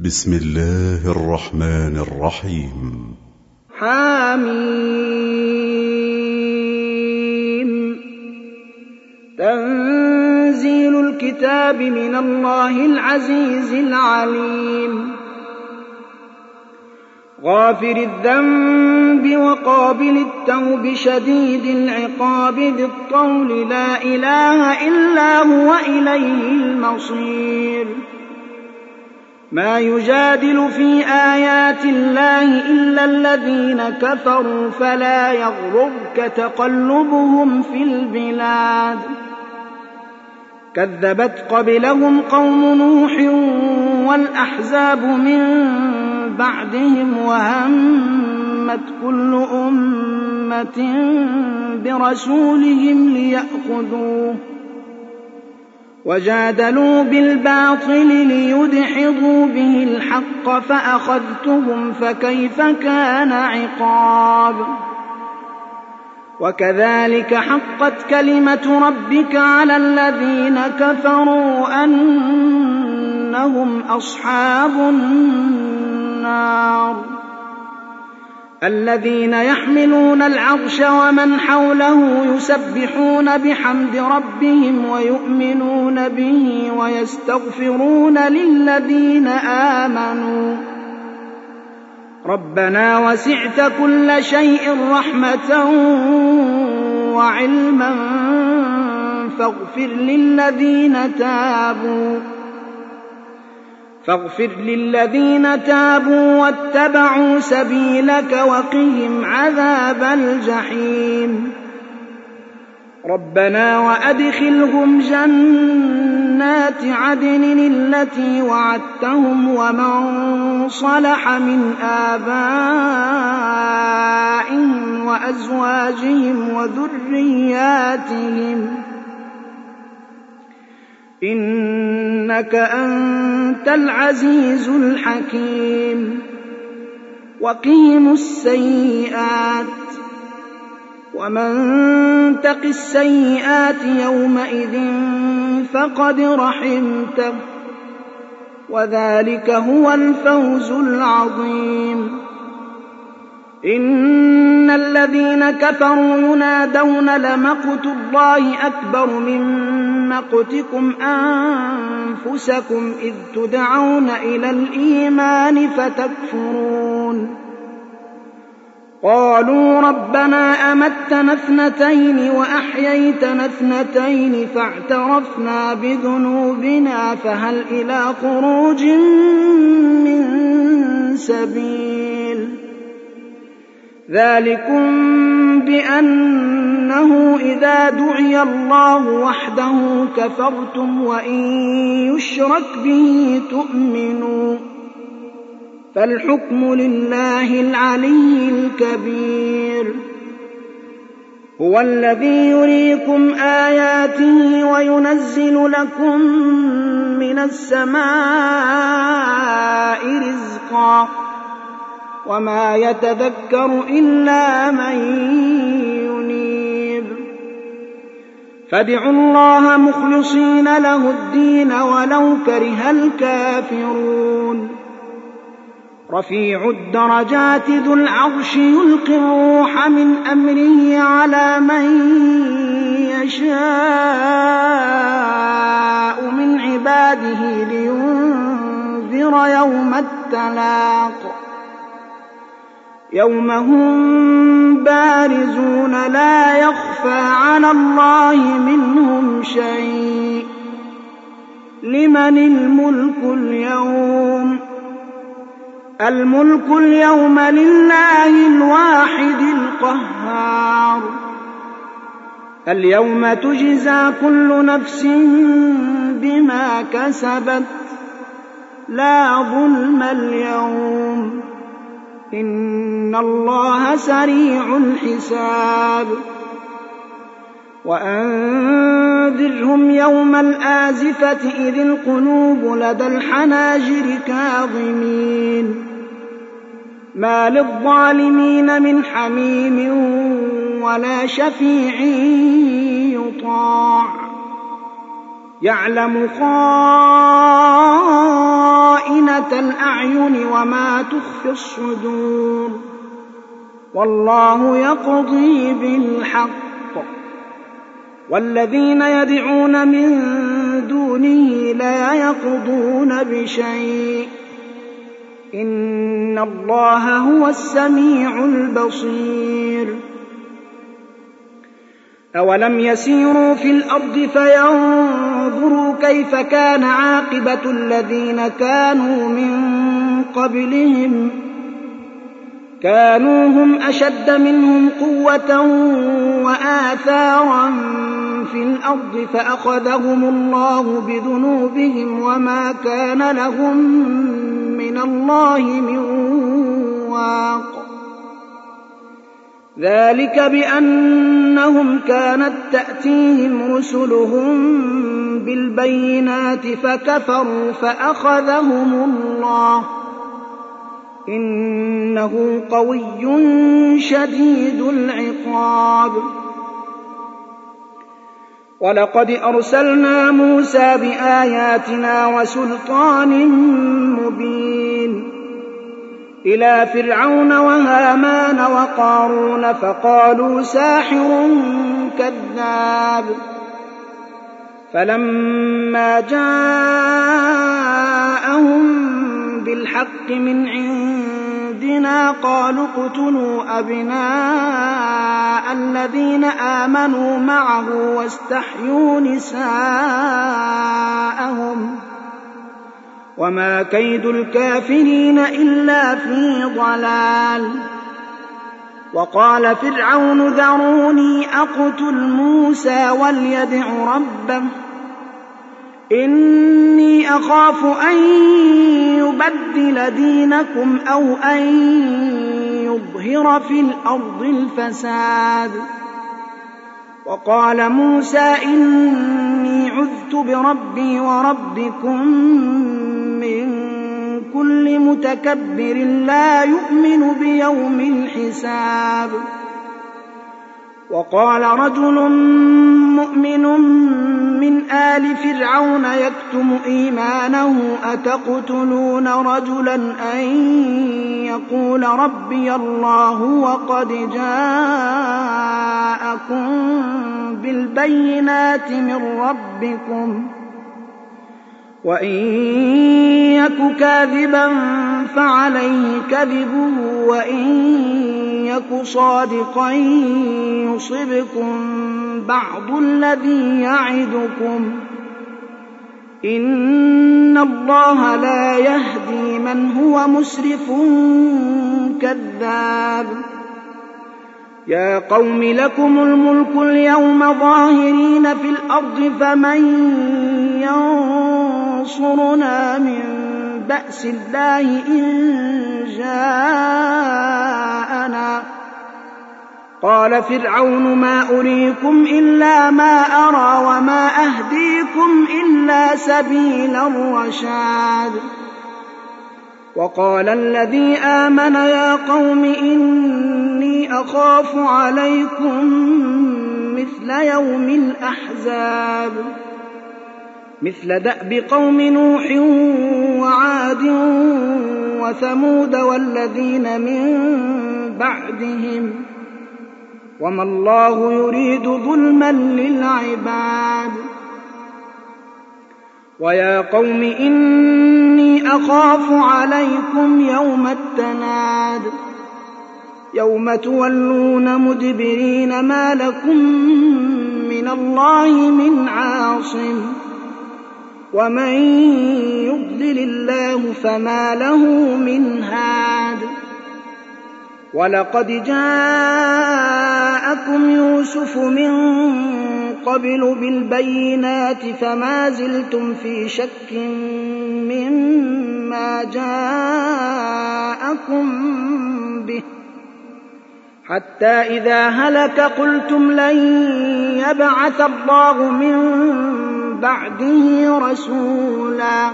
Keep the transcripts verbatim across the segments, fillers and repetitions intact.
بسم الله الرحمن الرحيم. حميم. تنزيل الكتاب من الله العزيز العليم. غافر الذنب وقابل التوب شديد العقاب ذي الطول لا إله إلا هو إليه المصير. ما يجادل في آيات الله إلا الذين كفروا فلا يغررك تقلبهم في البلاد. كذبت قبلهم قوم نوح والأحزاب من بعدهم وهمت كل أمة برسولهم ليأخذوه وجادلوا بالباطل ليدحضوا به الحق فأخذتهم فكيف كان عقاب. وكذلك حقت كلمة ربك على الذين كفروا أنهم أصحاب النار. الذين يحملون العرش ومن حوله يسبحون بحمد ربهم ويؤمنون به ويستغفرون للذين آمنوا ربنا وسعت كل شيء رحمة وعلما فاغفر للذين تابوا فاغفر للذين تابوا واتبعوا سبيلك وقهم عذاب الجحيم. ربنا وأدخلهم جنات عدن التي وعدتهم ومن صلح من آبائهم وأزواجهم وذرياتهم إنك أنت العزيز الحكيم. وقهم السيئات ومن تق السيئات يومئذ فقد رحمته وذلك هو الفوز العظيم. إن الذين كفروا ينادون لمقت الله أكبر من مقتكم أنفسكم إذ تدعون إلى الإيمان فتكفرون. قالوا ربنا أمتنا اثنتين وأحييتنا اثنتين فاعترفنا بذنوبنا فهل إلى خروج من سبيل. ذلكم بأنه إذا دعي الله وحده كفرتم وإن يشرك به تؤمنوا فالحكم لله العلي الكبير. هو الذي يريكم آياته وينزل لكم من السماء رزقا وما يتذكر إلا من ينيب. فادعوا الله مخلصين له الدين ولو كره الكافرون. رفيع الدرجات ذو العرش يلقي الروح من أمره على من يشاء من عباده لينذر يوم التلاق يوم هم بارزون لا يخفى على الله منهم شيء. لمن الملك اليوم؟ الملك اليوم لله الواحد القهار. اليوم تجزى كل نفس بما كسبت لا ظلم اليوم إن الله سريع الحساب. وأنذرهم يوم الآزفة إذ القلوب لدى الحناجر كاظمين ما للظالمين من حميم ولا شفيع يطاع. يعلم خائنة الأعين وما تخفي الصدور والله يقضي بالحق والذين يدعون من دونه لا يقضون بشيء إن الله هو السميع البصير أولم يسيروا في الأرض فينظروا كيف كان عاقبة الذين كانوا من قبلهم كانوا هم أشد منهم قوة وآثارا في الأرض فأخذهم الله بذنوبهم وما كان لهم من الله من واق ذلك بأنهم كانت تأتيهم رسلهم بالبينات فكفروا فأخذهم الله إنه قوي شديد العقاب ولقد أرسلنا موسى بآياتنا وسلطان مبين إلى فرعون وهامان وقارون فقالوا ساحر كذاب فلما جاءهم بالحق من عندنا قالوا اقتلوا أبناء الذين آمنوا معه واستحيوا نساءهم وما كيد الكافرين إلا في ضلال وقال فرعون ذروني أقتل موسى وليدع ربه إني أخاف أن يبدل دينكم أو أن يظهر في الأرض الفساد وقال موسى إني عذت بربي وربكم من كل متكبر لا يؤمن بيوم الحساب وقال رجل مؤمن من آل فرعون يكتم إيمانه أتقتلون رجلا أن يقول ربي الله وقد جاءكم بالبينات من ربكم وإن يك كاذبا فعليه كذبه وإن يك صادقا يصبكم بعض الذي يعدكم إن الله لا يهدي من هو مسرف كذاب يا قوم لكم الملك اليوم ظاهرين في الأرض فمن ينصرنا من بأس الله إن جاءنا قال فرعون ما أريكم إلا ما أرى وما أهديكم إلا سبيل الرشاد وقال الذي آمن يا قوم إني أخاف عليكم مثل يوم الأحزاب مثل دأب قوم نوح وعاد وثمود والذين من بعدهم وما الله يريد ظلما للعباد ويا قوم إني أخاف عليكم يوم التناد يوم تولون مدبرين ما لكم من الله من عاصم ومن يضلل الله فما له من هاد ولقد جاءكم يوسف من قبل بالبينات فما زلتم في شك مما جاءكم به حتى إذا هلك قلتم لن يبعث الله من بعده رسولا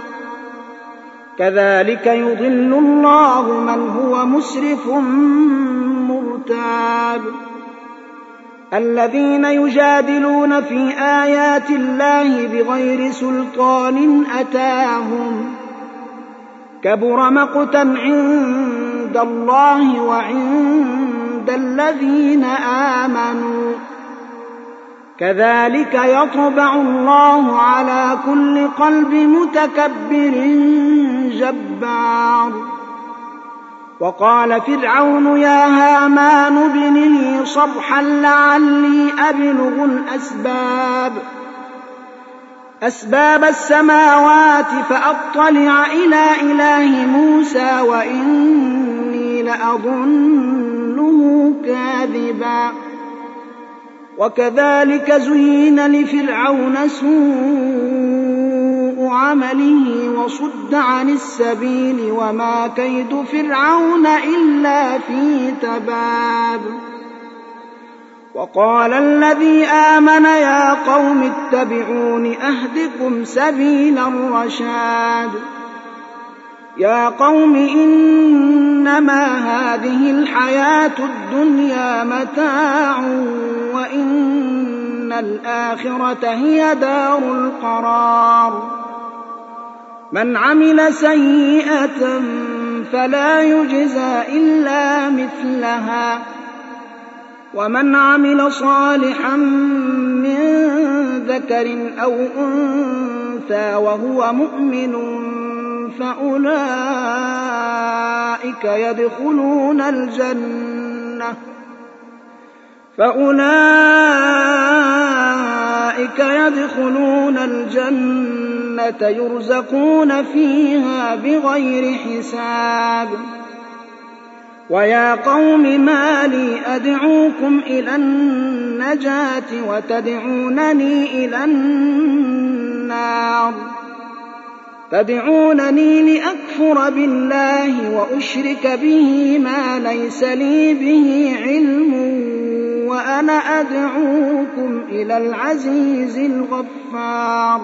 كذلك يضل الله من هو مسرف مرتاب الذين يجادلون في آيات الله بغير سلطان أتاهم كبر مقتا عند الله وعند الذين آمنوا كذلك يطبع الله على كل قلب متكبر جبار. وقال فرعون يا هامان ابن لي صرحا لعلي أبلغ الأسباب أسباب السماوات فأطلع إلى إله موسى وإني لأظنه كاذبا. وكذلك زين لفرعون سوء عمله وصد عن السبيل وما كيد فرعون إلا في تباب. وقال الذي آمن يا قوم اتبعون أهدكم سبيل الرشاد. يا قوم إنما هذه الحياة الدنيا متاع وإن الآخرة هي دار القرار. من عمل سيئة فلا يجزى إلا مثلها ومن عمل صالحا من ذكر أو أنثى وهو مؤمن فأولئك يدخلون الجنة فأولئك يدخلون الجنة يرزقون فيها بغير حساب. ويا قوم ما لي أدعوكم إلى النجاة وتدعونني إلى النار تدعونني لأكفر بالله وأشرك به ما ليس لي به علم وأنا أدعوكم إلى العزيز الغفار.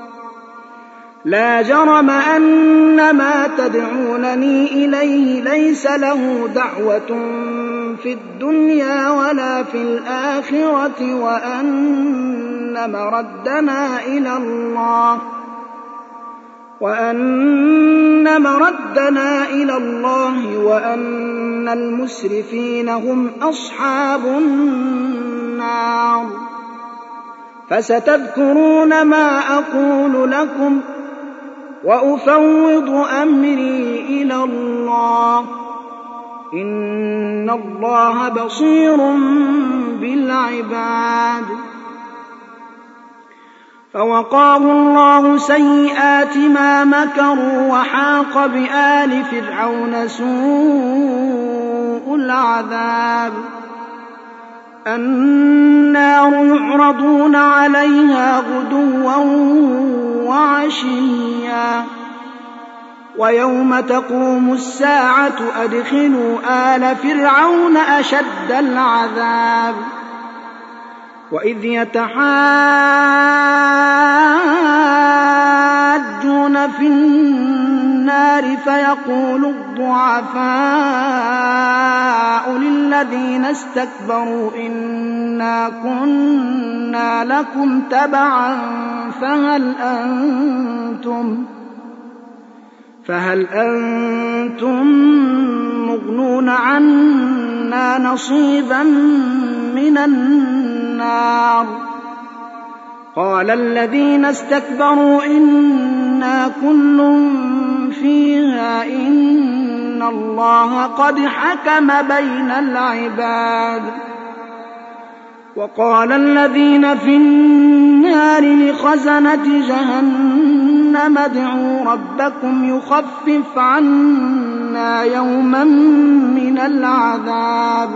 لا جرم أن ما تدعونني إليه ليس له دعوة في الدنيا ولا في الآخرة وأن مردنا إلى الله وأن مردنا إلى الله وأن المسرفين هم أصحاب النار. فستذكرون ما أقول لكم وأفوض أمري إلى الله إن الله بصير بالعباد. فوقاه الله سيئات ما مكروا وحاق بآل فرعون سوء العذاب. النار يعرضون عليها غدوا وعشيا ويوم تقوم الساعة أدخلوا آل فرعون أشد العذاب. وإذ يتحاجون في النار فيقول الضعفاء للذين استكبروا إنا كنا لكم تبعا فهل أنتم فهل أنتم مغنون عنا نصيبا من النار. قال الذين استكبروا إنا كل فيها إن الله قد حكم بين العباد. وقال الذين في النار لخزنة جهنم ادعوا ربكم يخفف عنا يوما من العذاب.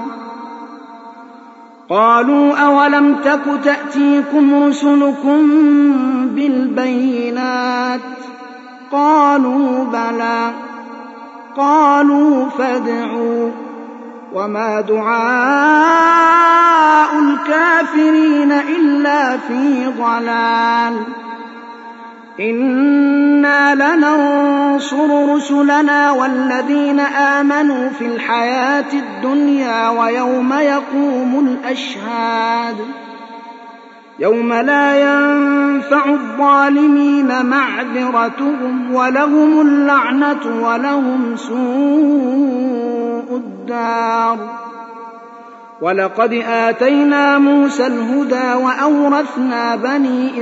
قالوا أولم تك تأتيكم رسلكم بالبينات قالوا بلى قالوا فادعوا وما دعاء الكافرين إلا في ضلال. إنا لننصر رسلنا والذين آمنوا في الحياة الدنيا ويوم يقوم الأشهاد. يوم لا ينفع الظالمين معذرتهم ولهم اللعنة ولهم سوء الدار. ولقد آتينا موسى الهدى وأورثنا بني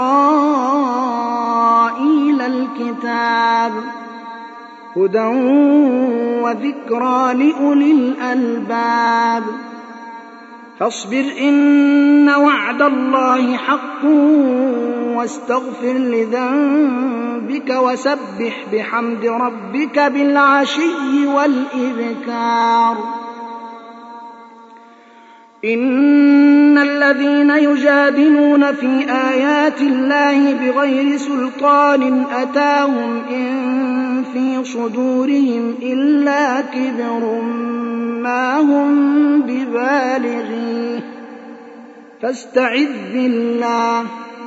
إسرائيل الكتاب هدى وذكرى لأولي الألباب. فاصبر إن وعد الله حق واستغفر لذنبك وسبح بحمد ربك بالعشي والإبكار. إن الذين يجادلون في آيات الله بغير سلطان أتاهم إن في صدورهم إلا كبر ما هم ببالغيه فاستعذ بالله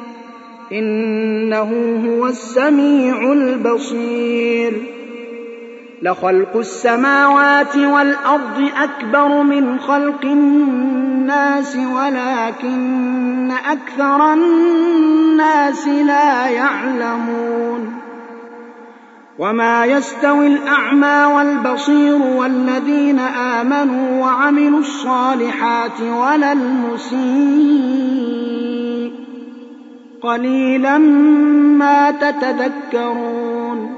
إنه هو السميع البصير. لخلق السماوات والأرض أكبر من خلق الناس ولكن أكثر الناس لا يعلمون. وما يستوي الأعمى والبصير والذين آمنوا وعملوا الصالحات ولا المسيء قليلا ما تتذكرون.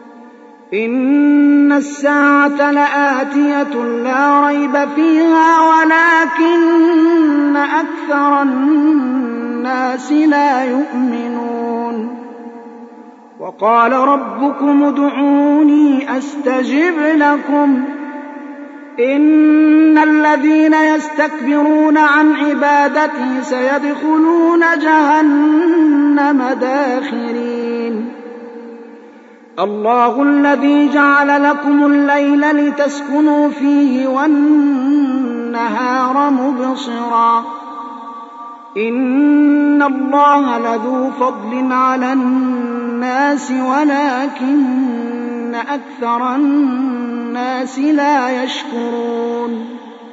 إن الساعة لآتية لا ريب فيها ولكن أكثر الناس لا يؤمنون. وقال ربكم ادعوني أستجب لكم إن الذين يستكبرون عن عبادتي سيدخلون جهنم داخرين. الله الذي جعل لكم الليل لتسكنوا فيه والنهار مبصرا إن الله لذو فضل على الناس ولكن أكثر الناس لا يشكرون.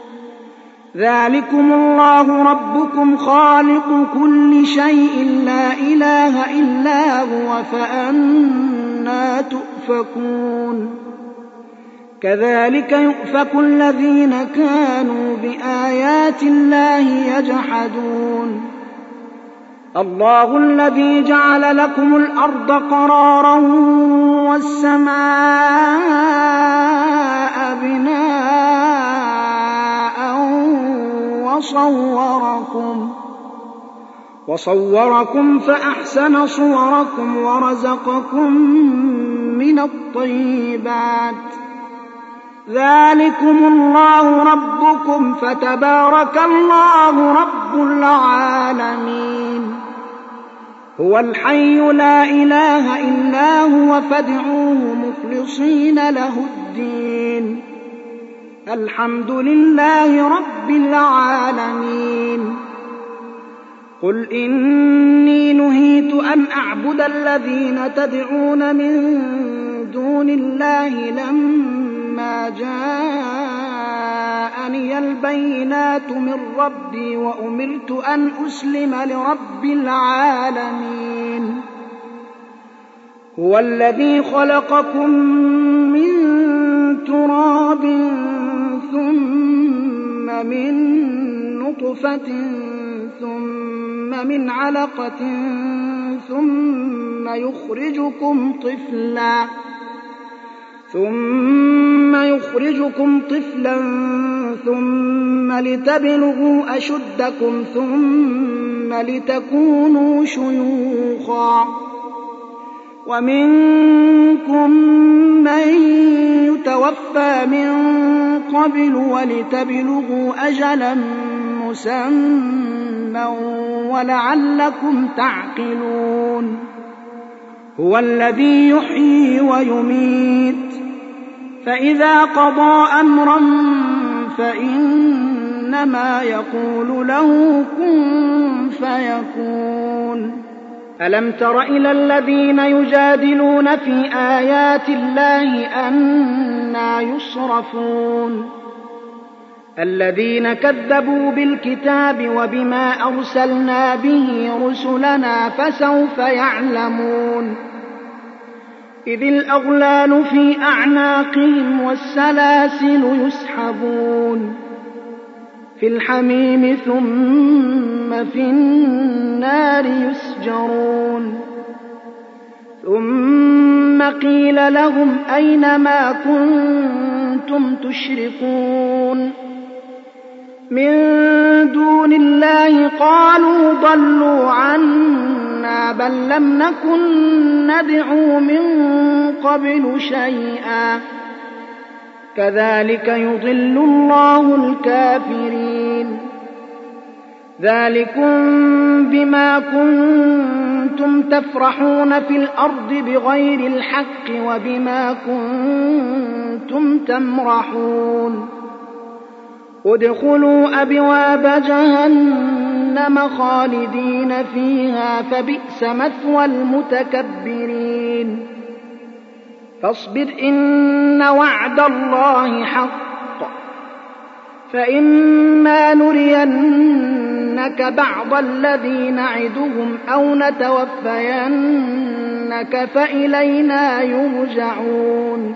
ذلكم الله ربكم خالق كل شيء لا إله إلا هو فأنى تؤفكون. كذلك يؤفك الذين كانوا بآيات الله يجحدون. الله الذي جعل لكم الأرض قرارا والسماء بناء وصوركم وصوركم فأحسن صوركم ورزقكم من الطيبات. ذلكم الله ربكم فتبارك الله رب العالمين. هو الحي لا إله إلا هو فادعوه مخلصين له الدين. الحمد لله رب العالمين. قل إني نهيت أن أعبد الذين تدعون من دون الله لما جاءني البينات من ربي وأمرت أن أسلم لرب العالمين. هو الذي خلقكم من تراب ثم من نطفة ثم من علقة ثم يخرجكم طفلا ثم يخرجكم طفلا ثم لتبلغوا أشدكم ثم لتكونوا شيوخا ومنكم من يتوفى من قبل ولتبلغوا أجلا مسمى ولعلكم تعقلون. هو الذي يحيي ويميت فإذا قضى أمرا فإنما يقول له كن فيكون. ألم تر إلى الذين يجادلون في آيات الله أنى يصرفون الذين كذبوا بالكتاب وبما أرسلنا به رسلنا فسوف يعلمون إذ الأغلال في أعناقهم والسلاسل يسحبون في الحميم ثم في النار يسجرون ثم قيل لهم أين ما كنتم تشركون من دون الله قالوا ضلوا عنا بل لم نكن ندعو من قبل شيئا كذلك يضل الله الكافرين ذلكم بما كنتم تفرحون في الأرض بغير الحق وبما كنتم تمرحون ادخلوا أبواب جهنم خالدين فيها فبئس مثوى المتكبرين فاصبر إن وعد الله حق فإما نرينك بعض الذي نعدهم أو نتوفينك فإلينا يرجعون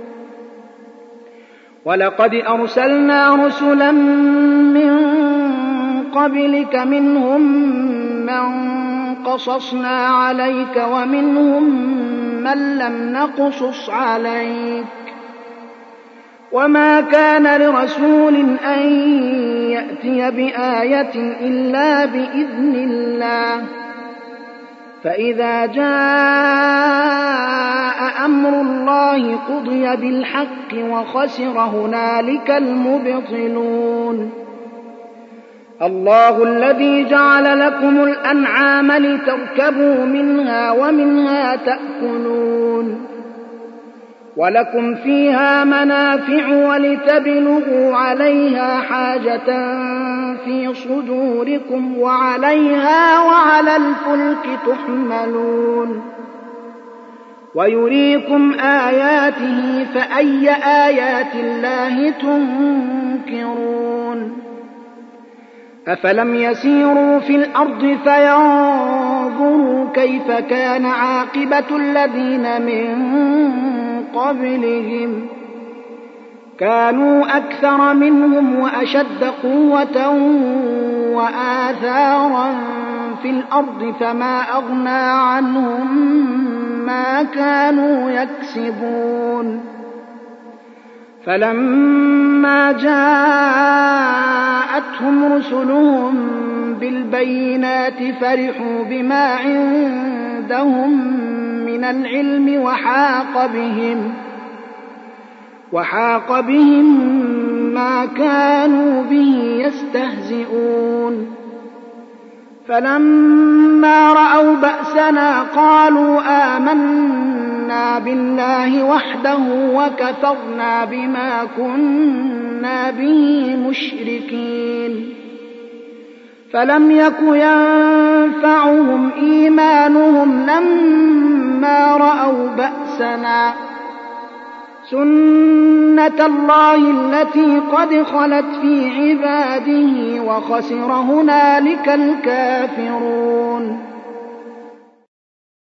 ولقد أرسلنا رسلا من قبلك منهم من قصصنا عليك ومنهم من لم نقصص عليك وما كان لرسول أن يأتي بآية إلا بإذن الله فإذا جاء أمر الله قضي بالحق وخسر هنالك المبطلون الله الذي جعل لكم الأنعام لتركبوا منها ومنها تأكلون ولكم فيها منافع ولتبلغوا عليها حاجة في صدوركم وعليها وعلى الفلك تحملون ويريكم آياته فأي آيات الله تنكرون أفلم يسيروا في الأرض فينظروا كيف كان عاقبة الذين من قبلهم كانوا أكثر منهم وأشد قوة وآثارا في الأرض فما أغنى عنهم ما كانوا يكسبون فلما جاءتهم رسلهم بالبينات فرحوا بما عندهم من العلم وحاق بهم وحاق بهم ما كانوا به يستهزئون فلما رأوا بأسنا قالوا آمنا بالله وحده وكفرنا بما كنا به مشركين فلم يك ينفعهم إيمانهم لما رأوا بأسنا سنة الله التي قد خلت في عباده وخسر هنالك الكافرون